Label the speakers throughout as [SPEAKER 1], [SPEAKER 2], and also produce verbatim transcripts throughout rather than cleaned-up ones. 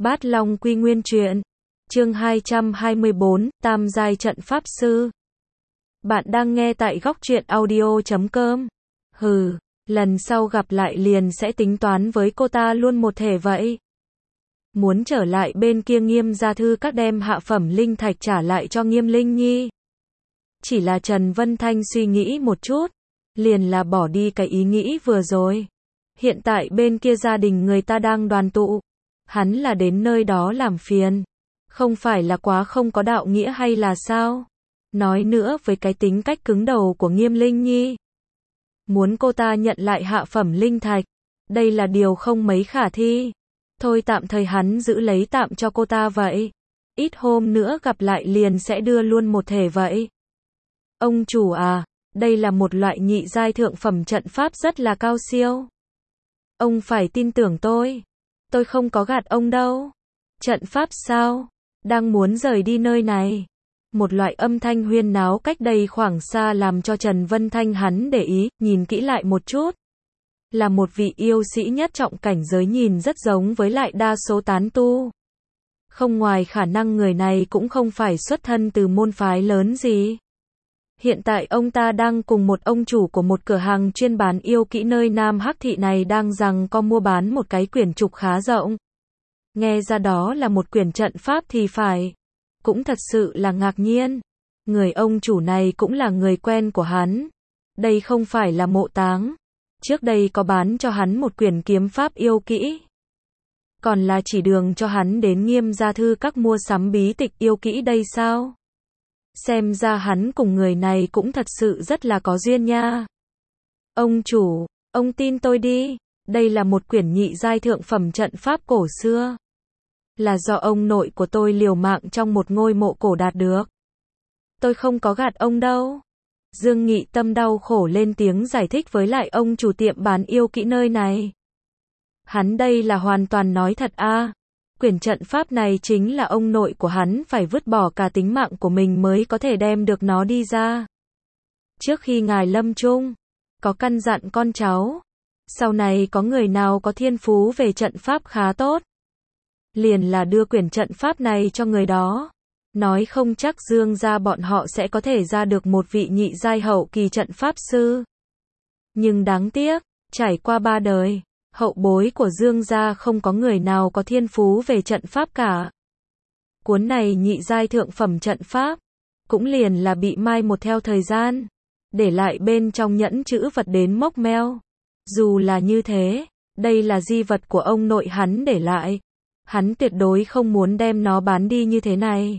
[SPEAKER 1] Bát Long Quy Nguyên Truyện, chương hai trăm hai mươi bốn, Tam giai trận pháp sư. Bạn đang nghe tại góc truyện audio chấm com. Hừ, lần sau gặp lại liền sẽ tính toán với cô ta luôn một thể vậy. Muốn trở lại bên kia Nghiêm gia thư các đem hạ phẩm linh thạch trả lại cho Nghiêm Linh Nhi. Chỉ là Trần Vân Thanh suy nghĩ một chút, liền là bỏ đi cái ý nghĩ vừa rồi. Hiện tại bên kia gia đình người ta đang đoàn tụ, hắn là đến nơi đó làm phiền, không phải là quá không có đạo nghĩa hay là sao? Nói nữa với cái tính cách cứng đầu của Nghiêm Linh Nhi, muốn cô ta nhận lại hạ phẩm linh thạch, đây là điều không mấy khả thi. Thôi tạm thời hắn giữ lấy tạm cho cô ta vậy. Ít hôm nữa gặp lại liền sẽ đưa luôn một thể vậy. Ông chủ à, đây là một loại nhị giai thượng phẩm trận pháp rất là cao siêu. Ông phải tin tưởng tôi. Tôi không có gạt ông đâu. Trận pháp sao? Đang muốn rời đi nơi này. Một loại âm thanh huyên náo cách đây khoảng xa làm cho Trần Vân Thanh hắn để ý, nhìn kỹ lại một chút. Là một vị yêu sĩ nhất trọng cảnh giới, nhìn rất giống với lại đa số tán tu. Không ngoài khả năng người này cũng không phải xuất thân từ môn phái lớn gì. Hiện tại ông ta đang cùng một ông chủ của một cửa hàng chuyên bán yêu kỹ nơi Nam Hắc Thị này đang rằng co mua bán một cái quyển trục khá rộng. Nghe ra đó là một quyển trận pháp thì phải. Cũng thật sự là ngạc nhiên. Người ông chủ này cũng là người quen của hắn. Đây không phải là Mộ Táng. Trước đây có bán cho hắn một quyển kiếm pháp yêu kỹ. Còn là chỉ đường cho hắn đến Nghiêm gia thư các mua sắm bí tịch yêu kỹ đây sao? Xem ra hắn cùng người này cũng thật sự rất là có duyên nha. Ông chủ, ông tin tôi đi, đây là một quyển nhị giai thượng phẩm trận pháp cổ xưa. Là do ông nội của tôi liều mạng trong một ngôi mộ cổ đạt được. Tôi không có gạt ông đâu. Dương Nghị Tâm đau khổ lên tiếng giải thích với lại ông chủ tiệm bán yêu kỹ nơi này. Hắn đây là hoàn toàn nói thật a. À. Quyển trận pháp này chính là ông nội của hắn phải vứt bỏ cả tính mạng của mình mới có thể đem được nó đi ra. Trước khi ngài lâm chung, có căn dặn con cháu, sau này có người nào có thiên phú về trận pháp khá tốt, liền là đưa quyển trận pháp này cho người đó. Nói không chắc Dương gia bọn họ sẽ có thể ra được một vị nhị giai hậu kỳ trận pháp sư. Nhưng đáng tiếc, trải qua ba đời, hậu bối của Dương gia không có người nào có thiên phú về trận pháp cả. Cuốn này nhị giai thượng phẩm trận pháp, cũng liền là bị mai một theo thời gian, để lại bên trong nhẫn chữ vật đến mốc meo. Dù là như thế, đây là di vật của ông nội hắn để lại. Hắn tuyệt đối không muốn đem nó bán đi như thế này.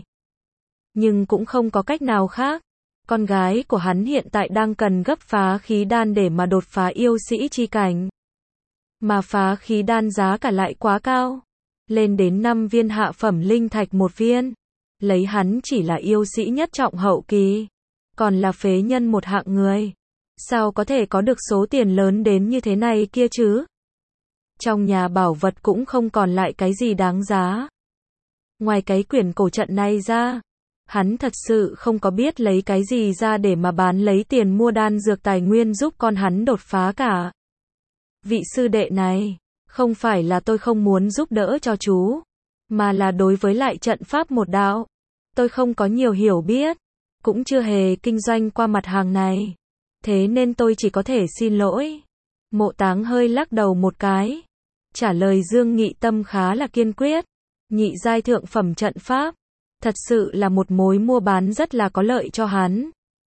[SPEAKER 1] Nhưng cũng không có cách nào khác. Con gái của hắn hiện tại đang cần gấp phá khí đan để mà đột phá yêu sĩ chi cảnh. Mà phá khí đan giá cả lại quá cao. Lên đến năm viên hạ phẩm linh thạch một viên. Lấy hắn chỉ là yêu sĩ nhất trọng hậu kỳ. Còn là phế nhân một hạng người. Sao có thể có được số tiền lớn đến như thế này kia chứ? Trong nhà bảo vật cũng không còn lại cái gì đáng giá. Ngoài cái quyển cổ trận này ra, hắn thật sự không có biết lấy cái gì ra để mà bán lấy tiền mua đan dược tài nguyên giúp con hắn đột phá cả. Vị sư đệ này, không phải là tôi không muốn giúp đỡ cho chú, mà là đối với lại trận pháp một đạo, tôi không có nhiều hiểu biết, cũng chưa hề kinh doanh qua mặt hàng này. Thế nên tôi chỉ có thể xin lỗi. Mộ Táng hơi lắc đầu một cái. Trả lời Dương Nghị Tâm khá là kiên quyết. Nhị giai thượng phẩm trận pháp, thật sự là một mối mua bán rất là có lợi cho hắn.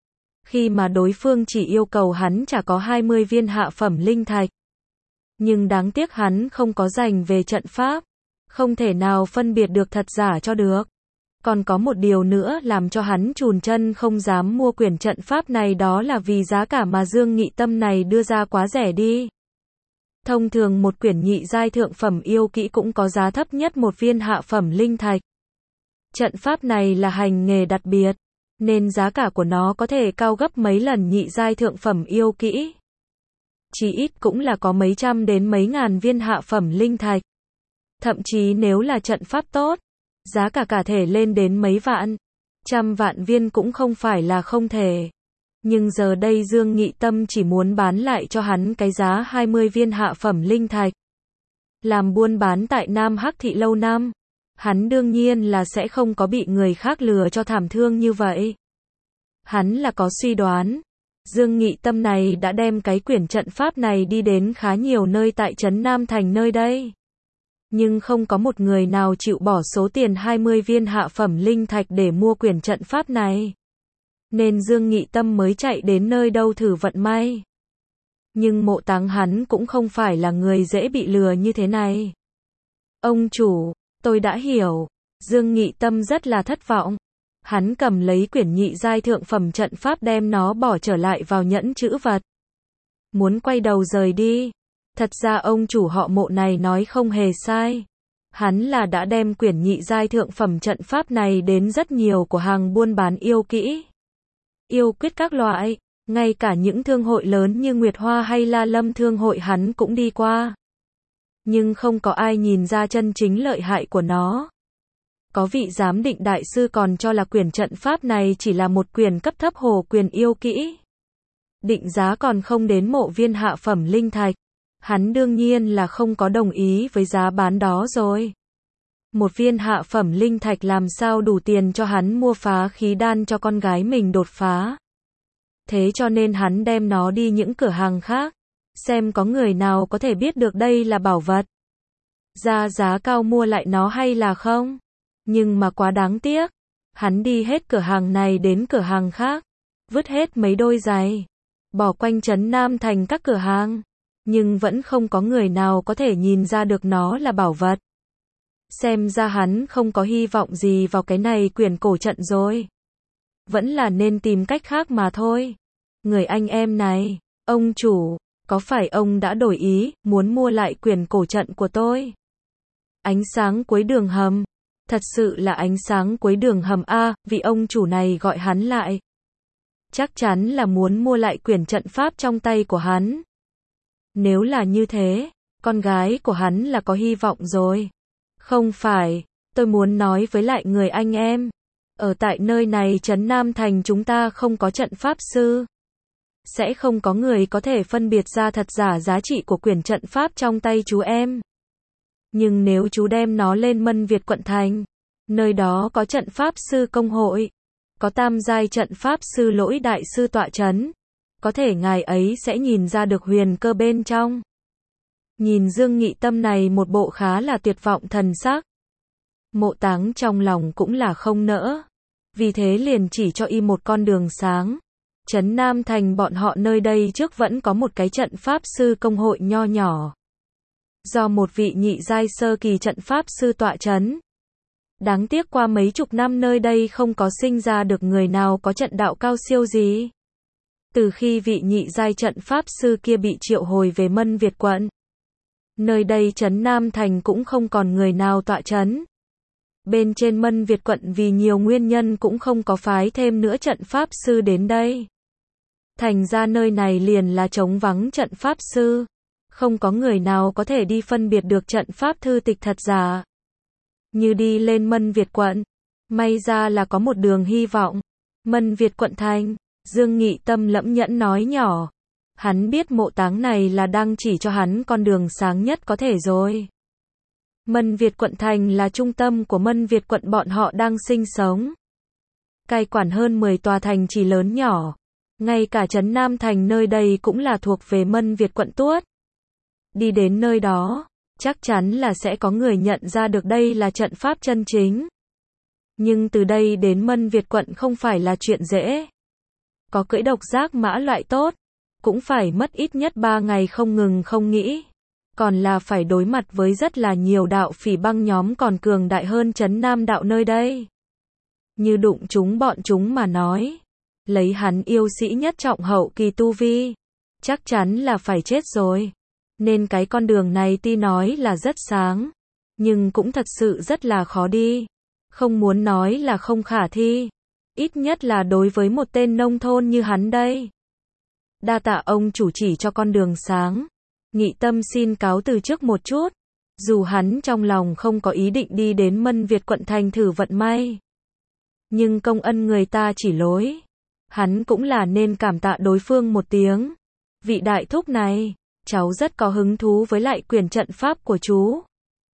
[SPEAKER 1] Khi mà đối phương chỉ yêu cầu hắn trả có hai mươi viên hạ phẩm linh thạch. Nhưng đáng tiếc hắn không có dành về trận pháp. Không thể nào phân biệt được thật giả cho được. Còn có một điều nữa làm cho hắn chùn chân không dám mua quyển trận pháp này, đó là vì giá cả mà Dương Nghị Tâm này đưa ra quá rẻ đi. Thông thường một quyển nhị giai thượng phẩm yêu kỹ cũng có giá thấp nhất một viên hạ phẩm linh thạch. Trận pháp này là hành nghề đặc biệt, nên giá cả của nó có thể cao gấp mấy lần nhị giai thượng phẩm yêu kỹ. Chỉ ít cũng là có mấy trăm đến mấy ngàn viên hạ phẩm linh thạch. Thậm chí nếu là trận pháp tốt, giá cả cả thể lên đến mấy vạn, trăm vạn viên cũng không phải là không thể. Nhưng giờ đây Dương Nghị Tâm chỉ muốn bán lại cho hắn cái giá hai mươi viên hạ phẩm linh thạch. Làm buôn bán tại Nam Hắc Thị lâu năm, Hắn đương nhiên là sẽ không có bị người khác lừa cho thảm thương như vậy. Hắn là có suy đoán. Dương Nghị Tâm này đã đem cái quyển trận pháp này đi đến khá nhiều nơi tại trấn Nam Thành nơi đây. Nhưng không có một người nào chịu bỏ số tiền hai mươi viên hạ phẩm linh thạch để mua quyển trận pháp này. Nên Dương Nghị Tâm mới chạy đến nơi đâu thử vận may. Nhưng Mộ Táng hắn cũng không phải là người dễ bị lừa như thế này. Ông chủ, tôi đã hiểu. Dương Nghị Tâm rất là thất vọng. Hắn cầm lấy quyển nhị giai thượng phẩm trận pháp đem nó bỏ trở lại vào nhẫn trữ vật. Muốn quay đầu rời đi. Thật ra ông chủ họ Mộ này nói không hề sai. Hắn là đã đem quyển nhị giai thượng phẩm trận pháp này đến rất nhiều của hàng buôn bán yêu kỹ. Yêu quyết các loại, ngay cả những thương hội lớn như Nguyệt Hoa hay La Lâm thương hội hắn cũng đi qua. Nhưng không có ai nhìn ra chân chính lợi hại của nó. Có vị giám định đại sư còn cho là quyển trận pháp này chỉ là một quyển cấp thấp hồ quyền yêu kỹ. Định giá còn không đến mộ viên hạ phẩm linh thạch. Hắn đương nhiên là không có đồng ý với giá bán đó rồi. Một viên hạ phẩm linh thạch làm sao đủ tiền cho hắn mua phá khí đan cho con gái mình đột phá. Thế cho nên hắn đem nó đi những cửa hàng khác. Xem có người nào có thể biết được đây là bảo vật. Ra giá cao mua lại nó hay là không. Nhưng mà quá đáng tiếc. Hắn đi hết cửa hàng này đến cửa hàng khác. Vứt hết mấy đôi giày. Bỏ quanh trấn Nam Thành các cửa hàng. Nhưng vẫn không có người nào có thể nhìn ra được nó là bảo vật. Xem ra hắn không có hy vọng gì vào cái này quyển cổ trận rồi. Vẫn là nên tìm cách khác mà thôi. Người anh em này, ông chủ, có phải ông đã đổi ý, muốn mua lại quyển cổ trận của tôi? Ánh sáng cuối đường hầm. Thật sự là ánh sáng cuối đường hầm A, vị ông chủ này gọi hắn lại. Chắc chắn là muốn mua lại quyển trận pháp trong tay của hắn. Nếu là như thế, con gái của hắn là có hy vọng rồi. Không phải, tôi muốn nói với lại người anh em. Ở tại nơi này trấn Nam Thành chúng ta không có trận pháp sư. Sẽ không có người có thể phân biệt ra thật giả giá trị của quyển trận pháp trong tay chú em. Nhưng nếu chú đem nó lên Mân Việt quận thành, nơi đó có trận pháp sư công hội, có tam giai trận pháp sư Lỗi đại sư tọa chấn, có thể ngài ấy sẽ nhìn ra được huyền cơ bên trong. Nhìn Dương Nghị Tâm này một bộ khá là tuyệt vọng thần sắc. Mộ Táng trong lòng cũng là không nỡ. Vì thế liền chỉ cho y một con đường sáng. Trấn Nam Thành bọn họ nơi đây trước vẫn có một cái trận pháp sư công hội nho nhỏ. Do một vị nhị giai sơ kỳ trận pháp sư tọa chấn. Đáng tiếc qua mấy chục năm nơi đây không có sinh ra được người nào có trận đạo cao siêu gì. Từ khi vị nhị giai trận pháp sư kia bị triệu hồi về Mân Việt quận, nơi đây trấn Nam Thành cũng không còn người nào tọa chấn. Bên trên Mân Việt quận vì nhiều nguyên nhân cũng không có phái thêm nữa trận pháp sư đến đây. Thành ra nơi này liền là trống vắng trận pháp sư. Không có người nào có thể đi phân biệt được trận pháp thư tịch thật giả. Như đi lên Mân Việt quận. May ra là có một đường hy vọng. Mân Việt quận thành. Dương Nghị Tâm lẫm nhẫn nói nhỏ. Hắn biết Mộ Táng này là đang chỉ cho hắn con đường sáng nhất có thể rồi. Mân Việt quận thành là trung tâm của Mân Việt quận bọn họ đang sinh sống. Cai quản hơn mười tòa thành trì lớn nhỏ. Ngay cả trấn Nam Thành nơi đây cũng là thuộc về Mân Việt quận Tuốt. Đi đến nơi đó, chắc chắn là sẽ có người nhận ra được đây là trận pháp chân chính. Nhưng từ đây đến Mân Việt quận không phải là chuyện dễ. Có cưỡi độc giác mã loại tốt, cũng phải mất ít nhất ba ngày không ngừng không nghỉ. Còn là phải đối mặt với rất là nhiều đạo phỉ băng nhóm còn cường đại hơn trấn Nam đạo nơi đây. Như đụng chúng bọn chúng mà nói, lấy hắn yêu sĩ nhất trọng hậu kỳ tu vi, chắc chắn là phải chết rồi. Nên cái con đường này tuy nói là rất sáng, nhưng cũng thật sự rất là khó đi. Không muốn nói là không khả thi. Ít nhất là đối với một tên nông thôn như hắn đây. Đa tạ ông chủ chỉ cho con đường sáng. Nghị Tâm xin cáo từ trước một chút. Dù hắn trong lòng không có ý định đi đến Mân Việt quận thành thử vận may. Nhưng công ân người ta chỉ lối. Hắn cũng là nên cảm tạ đối phương một tiếng. Vị đại thúc này, cháu rất có hứng thú với lại quyển trận pháp của chú.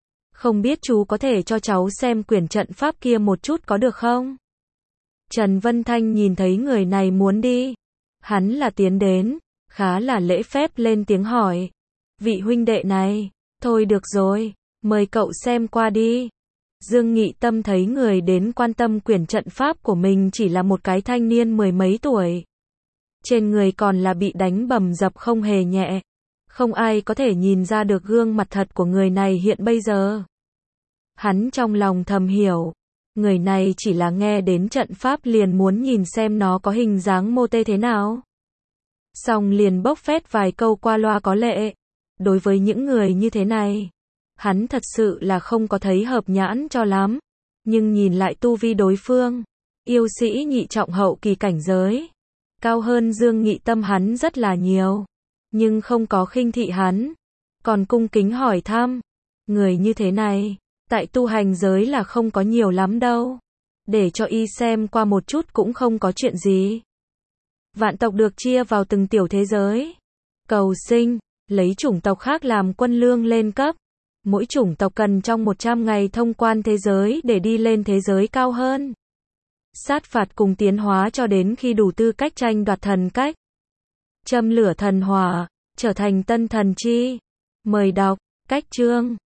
[SPEAKER 1] Không biết chú có thể cho cháu xem quyển trận pháp kia một chút có được không? Trần Vân Thanh nhìn thấy người này muốn đi. Hắn là tiến đến, khá là lễ phép lên tiếng hỏi. Vị huynh đệ này, thôi được rồi, mời cậu xem qua đi. Dương Nghị Tâm thấy người đến quan tâm quyển trận pháp của mình chỉ là một cái thanh niên mười mấy tuổi. Trên người còn là bị đánh bầm dập không hề nhẹ. Không ai có thể nhìn ra được gương mặt thật của người này hiện bây giờ. Hắn trong lòng thầm hiểu, người này chỉ là nghe đến trận pháp liền muốn nhìn xem nó có hình dáng mô tê thế nào. Xong liền bốc phét vài câu qua loa có lệ. Đối với những người như thế này, hắn thật sự là không có thấy hợp nhãn cho lắm. Nhưng nhìn lại tu vi đối phương, yêu sĩ nhị trọng hậu kỳ cảnh giới, cao hơn Dương Nghị Tâm hắn rất là nhiều. Nhưng không có khinh thị hắn, còn cung kính hỏi thăm. Người như thế này, tại tu hành giới là không có nhiều lắm đâu. Để cho y xem qua một chút cũng không có chuyện gì. Vạn tộc được chia vào từng tiểu thế giới. Cầu sinh, lấy chủng tộc khác làm quân lương lên cấp. Mỗi chủng tộc cần trong một trăm ngày thông quan thế giới để đi lên thế giới cao hơn. Sát phạt cùng tiến hóa cho đến khi đủ tư cách tranh đoạt thần cách. Châm lửa thần hỏa, trở thành tân thần chi. Mời đọc, cách chương.